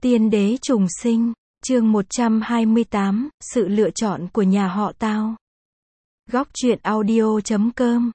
Tiên đế trùng sinh, chương 128, sự lựa chọn của nhà họ Tào. Góc truyện audio.com.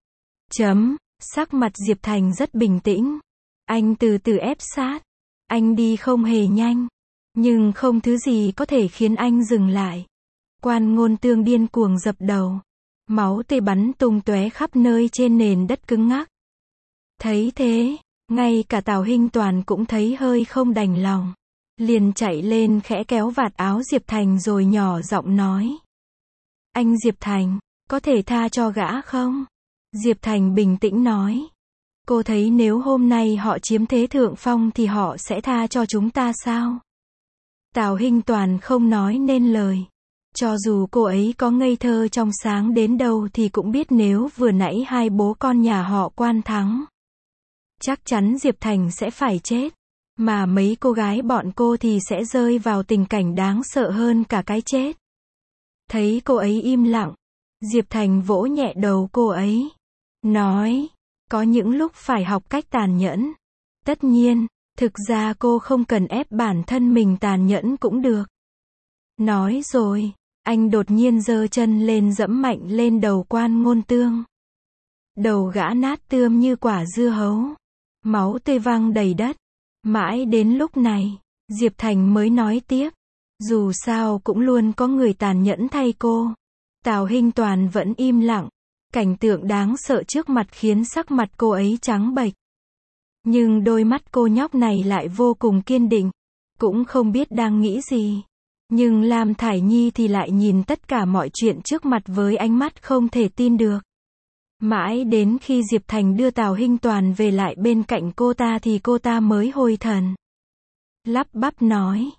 Sắc mặt Diệp Thành rất bình tĩnh. Anh từ từ ép sát. Anh đi không hề nhanh. Nhưng không thứ gì có thể khiến anh dừng lại. Quan Ngôn Tương điên cuồng dập đầu. Máu tươi bắn tung tóe khắp nơi trên nền đất cứng ngắc. Thấy thế, ngay cả Tào Hinh Toàn cũng thấy hơi không đành lòng. Liền chạy lên khẽ kéo vạt áo Diệp Thành rồi nhỏ giọng nói. Anh Diệp Thành, có thể tha cho gã không? Diệp Thành bình tĩnh nói. Cô thấy nếu hôm nay họ chiếm thế thượng phong thì họ sẽ tha cho chúng ta sao? Tào Hinh Toàn không nói nên lời. Cho dù cô ấy có ngây thơ trong sáng đến đâu thì cũng biết nếu vừa nãy hai bố con nhà họ Quan thắng, chắc chắn Diệp Thành sẽ phải chết. Mà mấy cô gái bọn cô thì sẽ rơi vào tình cảnh đáng sợ hơn cả cái chết. Thấy cô ấy im lặng, Diệp Thành vỗ nhẹ đầu cô ấy. Nói, có những lúc phải học cách tàn nhẫn. Tất nhiên, thực ra cô không cần ép bản thân mình tàn nhẫn cũng được. Nói rồi, anh đột nhiên giơ chân lên giẫm mạnh lên đầu Quan Ngôn Tương. Đầu gã nát tươm như quả dưa hấu. Máu tươi văng đầy đất. Mãi đến lúc này, Diệp Thành mới nói tiếp. Dù sao cũng luôn có người tàn nhẫn thay cô. Tào Hinh Toàn vẫn im lặng. Cảnh tượng đáng sợ trước mặt khiến sắc mặt cô ấy trắng bệch. Nhưng đôi mắt cô nhóc này lại vô cùng kiên định. Cũng không biết đang nghĩ gì. Nhưng Lam Thải Nhi thì lại nhìn tất cả mọi chuyện trước mặt với ánh mắt không thể tin được. Mãi đến khi Diệp Thành đưa Tào Hinh Toàn về lại bên cạnh cô ta thì cô ta mới hồi thần. Lắp bắp nói,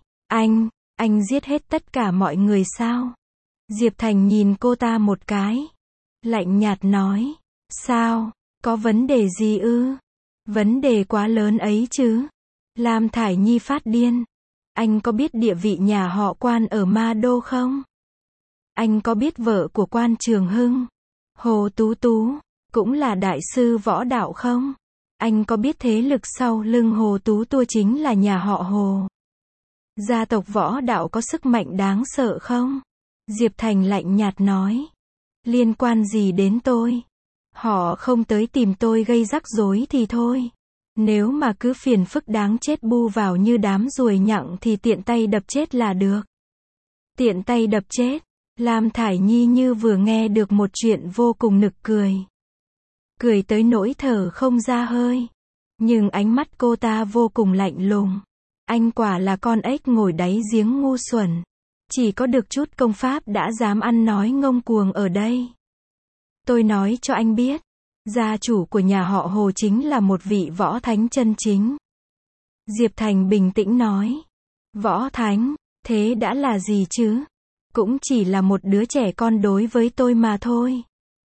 anh giết hết tất cả mọi người sao? Diệp Thành nhìn cô ta một cái. Lạnh nhạt nói, sao, có vấn đề gì ư? Vấn đề quá lớn ấy chứ. Lam Thải Nhi phát điên. Anh có biết địa vị nhà họ Quan ở Ma Đô không? Anh có biết vợ của Quan Trường Hưng, Hồ Tú Tú, cũng là đại sư võ đạo không? Anh có biết thế lực sau lưng Hồ Tú Tú chính là nhà họ Hồ? Gia tộc võ đạo có sức mạnh đáng sợ không? Diệp Thành lạnh nhạt nói. Liên quan gì đến tôi? Họ không tới tìm tôi gây rắc rối thì thôi. Nếu mà cứ phiền phức đáng chết bu vào như đám ruồi nhặng thì tiện tay đập chết là được. Tiện tay đập chết. Lam Thải Nhi như vừa nghe được một chuyện vô cùng nực cười. Cười tới nỗi thở không ra hơi. Nhưng ánh mắt cô ta vô cùng lạnh lùng. Anh quả là con ếch ngồi đáy giếng ngu xuẩn. Chỉ có được chút công pháp đã dám ăn nói ngông cuồng ở đây. Tôi nói cho anh biết. Gia chủ của nhà họ Hồ chính là một vị võ thánh chân chính. Diệp Thành bình tĩnh nói. Võ thánh, thế đã là gì chứ? Cũng chỉ là một đứa trẻ con đối với tôi mà thôi.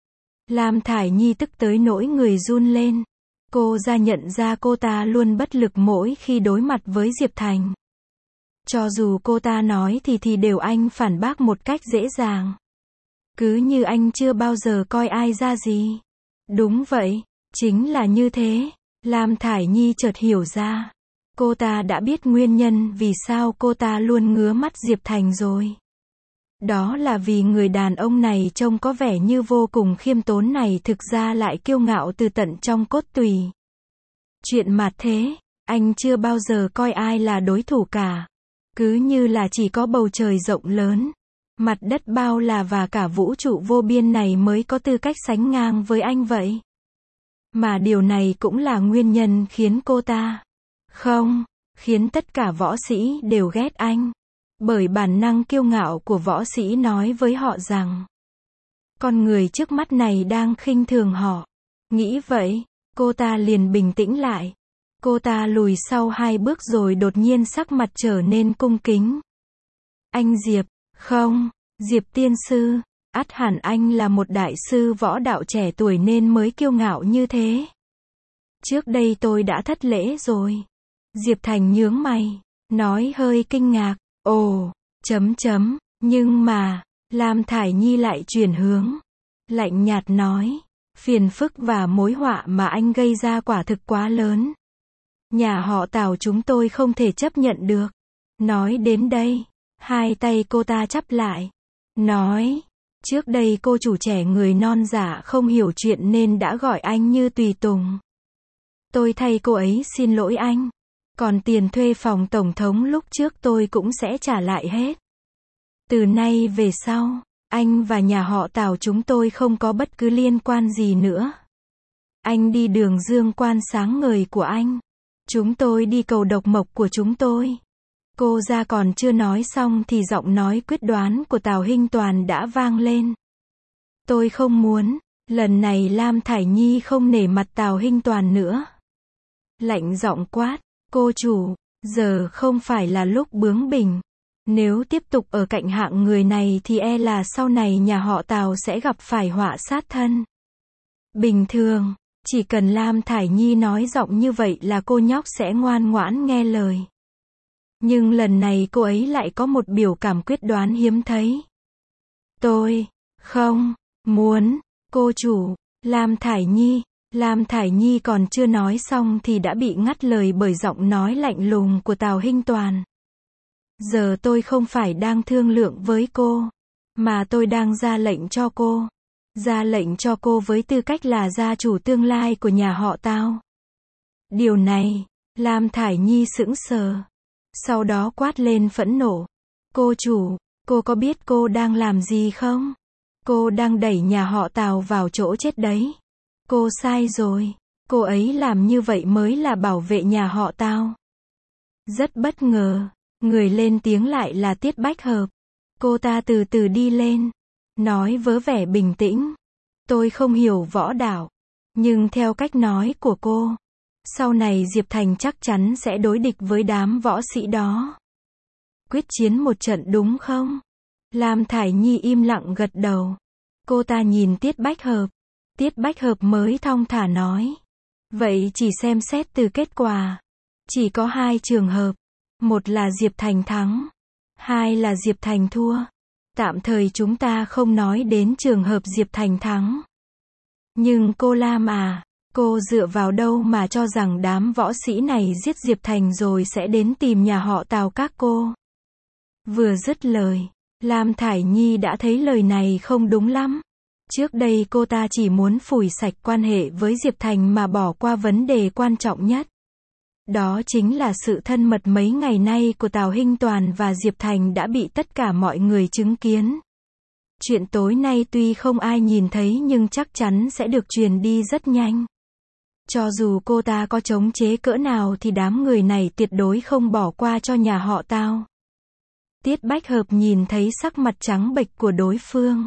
Lam Thải Nhi tức tới nỗi người run lên. Cô ra nhận ra cô ta luôn bất lực mỗi khi đối mặt với Diệp Thành. Cho dù cô ta nói thì đều anh phản bác một cách dễ dàng. Cứ như anh chưa bao giờ coi ai ra gì. Đúng vậy, chính là như thế. Lam Thải Nhi chợt hiểu ra. Cô ta đã biết nguyên nhân vì sao cô ta luôn ngứa mắt Diệp Thành rồi. Đó là vì người đàn ông này trông có vẻ như vô cùng khiêm tốn này thực ra lại kiêu ngạo từ tận trong cốt tủy. Chuyện mà thế, anh chưa bao giờ coi ai là đối thủ cả. Cứ như là chỉ có bầu trời rộng lớn, mặt đất bao la và cả vũ trụ vô biên này mới có tư cách sánh ngang với anh vậy. Mà điều này cũng là nguyên nhân khiến cô ta, không, khiến tất cả võ sĩ đều ghét anh. Bởi bản năng kiêu ngạo của võ sĩ nói với họ rằng, con người trước mắt này đang khinh thường họ. Nghĩ vậy, cô ta liền bình tĩnh lại. Cô ta lùi sau 2 bước rồi đột nhiên sắc mặt trở nên cung kính. Anh Diệp, không, Diệp tiên sư, ắt hẳn anh là một đại sư võ đạo trẻ tuổi nên mới kiêu ngạo như thế. Trước đây tôi đã thất lễ rồi. Diệp Thành nhướng mày, nói hơi kinh ngạc. Ồ, nhưng mà, Lam Thải Nhi lại chuyển hướng. Lạnh nhạt nói, phiền phức và mối họa mà anh gây ra quả thực quá lớn. Nhà họ Tào chúng tôi không thể chấp nhận được. Nói đến đây, hai tay cô ta chắp lại. Nói, trước đây cô chủ trẻ người non dạ không hiểu chuyện nên đã gọi anh như tùy tùng. Tôi thay cô ấy xin lỗi anh. Còn tiền thuê phòng tổng thống lúc trước tôi cũng sẽ trả lại hết. Từ nay về sau, anh và nhà họ Tào chúng tôi không có bất cứ liên quan gì nữa. Anh đi đường dương quan sáng ngời của anh. Chúng tôi đi cầu độc mộc của chúng tôi. Cô ra còn chưa nói xong thì giọng nói quyết đoán của Tào Hinh Toàn đã vang lên. Tôi không muốn, lần này Lam Thải Nhi không nể mặt Tào Hinh Toàn nữa. Lạnh giọng quát, cô chủ, giờ không phải là lúc bướng bỉnh. Nếu tiếp tục ở cạnh hạng người này thì e là sau này nhà họ Tào sẽ gặp phải họa sát thân. Bình thường, chỉ cần Lam Thải Nhi nói giọng như vậy là cô nhóc sẽ ngoan ngoãn nghe lời. Nhưng lần này cô ấy lại có một biểu cảm quyết đoán hiếm thấy. Tôi không muốn, cô chủ. Lam Thải Nhi còn chưa nói xong thì đã bị ngắt lời bởi giọng nói lạnh lùng của Tào Hinh Toàn. Giờ tôi không phải đang thương lượng với cô, mà tôi đang ra lệnh cho cô. Ra lệnh cho cô với tư cách là gia chủ tương lai của nhà họ Tào. Điều này, Lam Thải Nhi sững sờ. Sau đó quát lên phẫn nộ. Cô chủ, cô có biết cô đang làm gì không? Cô đang đẩy nhà họ Tào vào chỗ chết đấy. Cô sai rồi. Cô ấy làm như vậy mới là bảo vệ nhà họ Tào. Rất bất ngờ, người lên tiếng lại là Tiết Bách Hợp. Cô ta từ từ đi lên, nói với vẻ bình tĩnh. Tôi không hiểu võ đạo, nhưng theo cách nói của cô, sau này Diệp Thành chắc chắn sẽ đối địch với đám võ sĩ đó. Quyết chiến một trận đúng không? Lam Thải Nhi im lặng gật đầu. Cô ta nhìn Tiết Bách Hợp. Tiết Bách Hợp mới thong thả nói. Vậy chỉ xem xét từ kết quả. Chỉ có hai trường hợp. Một là Diệp Thành thắng. Hai là Diệp Thành thua. Tạm thời chúng ta không nói đến trường hợp Diệp Thành thắng. Nhưng cô Lam à, cô dựa vào đâu mà cho rằng đám võ sĩ này giết Diệp Thành rồi sẽ đến tìm nhà họ Tào các cô? Vừa dứt lời, Lam Thải Nhi đã thấy lời này không đúng lắm. Trước đây cô ta chỉ muốn phủi sạch quan hệ với Diệp Thành mà bỏ qua vấn đề quan trọng nhất. Đó chính là sự thân mật mấy ngày nay của Tào Hinh Toàn và Diệp Thành đã bị tất cả mọi người chứng kiến. Chuyện tối nay tuy không ai nhìn thấy nhưng chắc chắn sẽ được truyền đi rất nhanh. Cho dù cô ta có chống chế cỡ nào thì đám người này tuyệt đối không bỏ qua cho nhà họ Tào. Tiết Bách Hợp nhìn thấy sắc mặt trắng bệch của đối phương,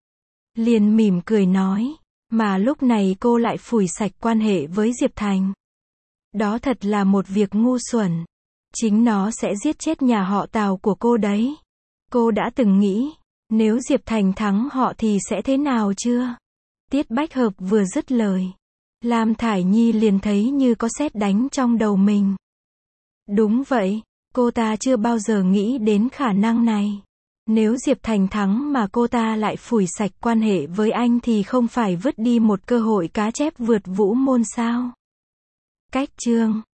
liền mỉm cười nói, mà lúc này cô lại phủi sạch quan hệ với Diệp Thành. Đó thật là một việc ngu xuẩn. Chính nó sẽ giết chết nhà họ Tào của cô đấy. Cô đã từng nghĩ, nếu Diệp Thành thắng họ thì sẽ thế nào chưa? Tiết Bách Hợp vừa dứt lời, Lam Thải Nhi liền thấy như có sét đánh trong đầu mình. Đúng vậy, cô ta chưa bao giờ nghĩ đến khả năng này. Nếu Diệp Thành thắng mà cô ta lại phủi sạch quan hệ với anh thì không phải vứt đi một cơ hội cá chép vượt vũ môn sao? Cách chương